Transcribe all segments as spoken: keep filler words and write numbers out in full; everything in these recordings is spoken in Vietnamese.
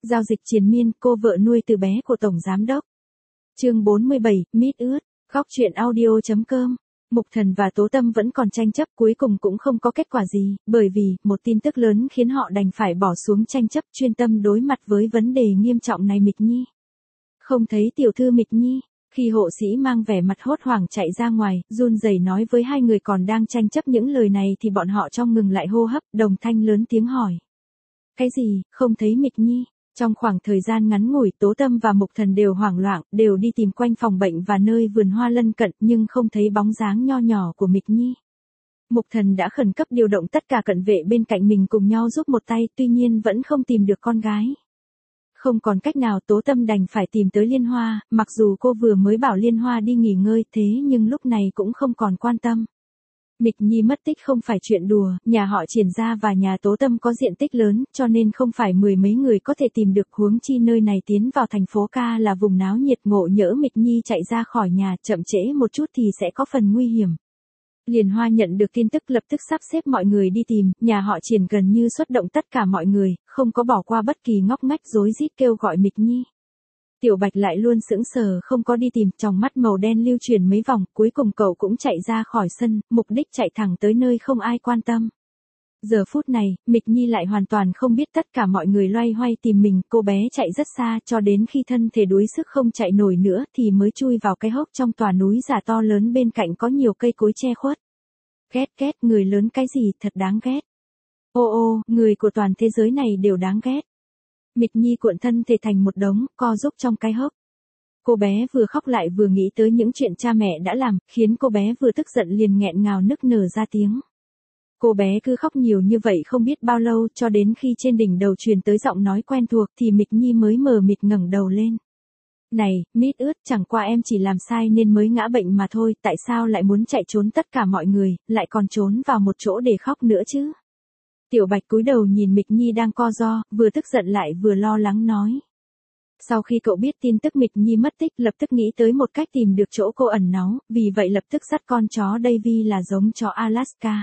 Giao dịch triền miên, cô vợ nuôi từ bé của Tổng Giám đốc. Chương bốn mươi bảy, mít ướt, khóc chuyện audio chấm com. Mục Thần và Tố Tâm vẫn còn tranh chấp, cuối cùng cũng không có kết quả gì, bởi vì, một tin tức lớn khiến họ đành phải bỏ xuống tranh chấp, chuyên tâm đối mặt với vấn đề nghiêm trọng này. Mịch Nhi. Không thấy tiểu thư Mịch Nhi. Khi hộ sĩ mang vẻ mặt hốt hoảng chạy ra ngoài, run rẩy nói với hai người còn đang tranh chấp những lời này thì bọn họ trong ngừng lại hô hấp, đồng thanh lớn tiếng hỏi. Cái gì, không thấy Mịch Nhi? Trong khoảng thời gian ngắn ngủi, Tố Tâm và Mục Thần đều hoảng loạn, đều đi tìm quanh phòng bệnh và nơi vườn hoa lân cận, nhưng không thấy bóng dáng nho nhỏ của Mịch Nhi. Mục Thần đã khẩn cấp điều động tất cả cận vệ bên cạnh mình cùng nhau giúp một tay, tuy nhiên vẫn không tìm được con gái. Không còn cách nào, Tố Tâm đành phải tìm tới Liên Hoa, mặc dù cô vừa mới bảo Liên Hoa đi nghỉ ngơi, thế nhưng lúc này cũng không còn quan tâm. Mịch Nhi mất tích không phải chuyện đùa, nhà họ Triển gia và nhà Tố Tâm có diện tích lớn, cho nên không phải mười mấy người có thể tìm được, huống chi nơi này tiến vào thành phố ca là vùng náo nhiệt, ngộ nhỡ Mịch Nhi chạy ra khỏi nhà, chậm trễ một chút thì sẽ có phần nguy hiểm. Liên Hoa nhận được tin tức lập tức sắp xếp mọi người đi tìm, nhà họ Triển gần như xuất động tất cả mọi người, không có bỏ qua bất kỳ ngóc ngách, rối rít kêu gọi Mịch Nhi. Tiểu Bạch lại luôn sững sờ không có đi tìm, trong mắt màu đen lưu chuyển mấy vòng, cuối cùng cậu cũng chạy ra khỏi sân, mục đích chạy thẳng tới nơi không ai quan tâm. Giờ phút này, Mịch Nhi lại hoàn toàn không biết tất cả mọi người loay hoay tìm mình, cô bé chạy rất xa cho đến khi thân thể đuối sức không chạy nổi nữa thì mới chui vào cái hốc trong tòa núi giả to lớn bên cạnh có nhiều cây cối che khuất. Ghét ghét, người lớn cái gì, thật đáng ghét. Ô ô, người của toàn thế giới này đều đáng ghét. Mịch Nhi cuộn thân thể thành một đống, co rúc trong cái hốc. Cô bé vừa khóc lại vừa nghĩ tới những chuyện cha mẹ đã làm, khiến cô bé vừa tức giận liền nghẹn ngào nức nở ra tiếng. Cô bé cứ khóc nhiều như vậy không biết bao lâu, cho đến khi trên đỉnh đầu truyền tới giọng nói quen thuộc thì Mịch Nhi mới mờ mịt ngẩng đầu lên. Này, mít ướt, chẳng qua em chỉ làm sai nên mới ngã bệnh mà thôi, tại sao lại muốn chạy trốn tất cả mọi người, lại còn trốn vào một chỗ để khóc nữa chứ? Tiểu Bạch cúi đầu nhìn Mịch Nhi đang co ro, vừa tức giận lại vừa lo lắng nói. Sau khi cậu biết tin tức Mịch Nhi mất tích, lập tức nghĩ tới một cách tìm được chỗ cô ẩn náu, vì vậy lập tức dắt con chó Davy là giống chó Alaska.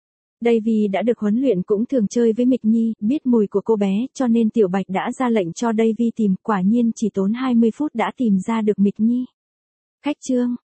Davy đã được huấn luyện cũng thường chơi với Mịch Nhi, biết mùi của cô bé, cho nên Tiểu Bạch đã ra lệnh cho Davy tìm, quả nhiên chỉ tốn hai mươi phút đã tìm ra được Mịch Nhi. Khách trương,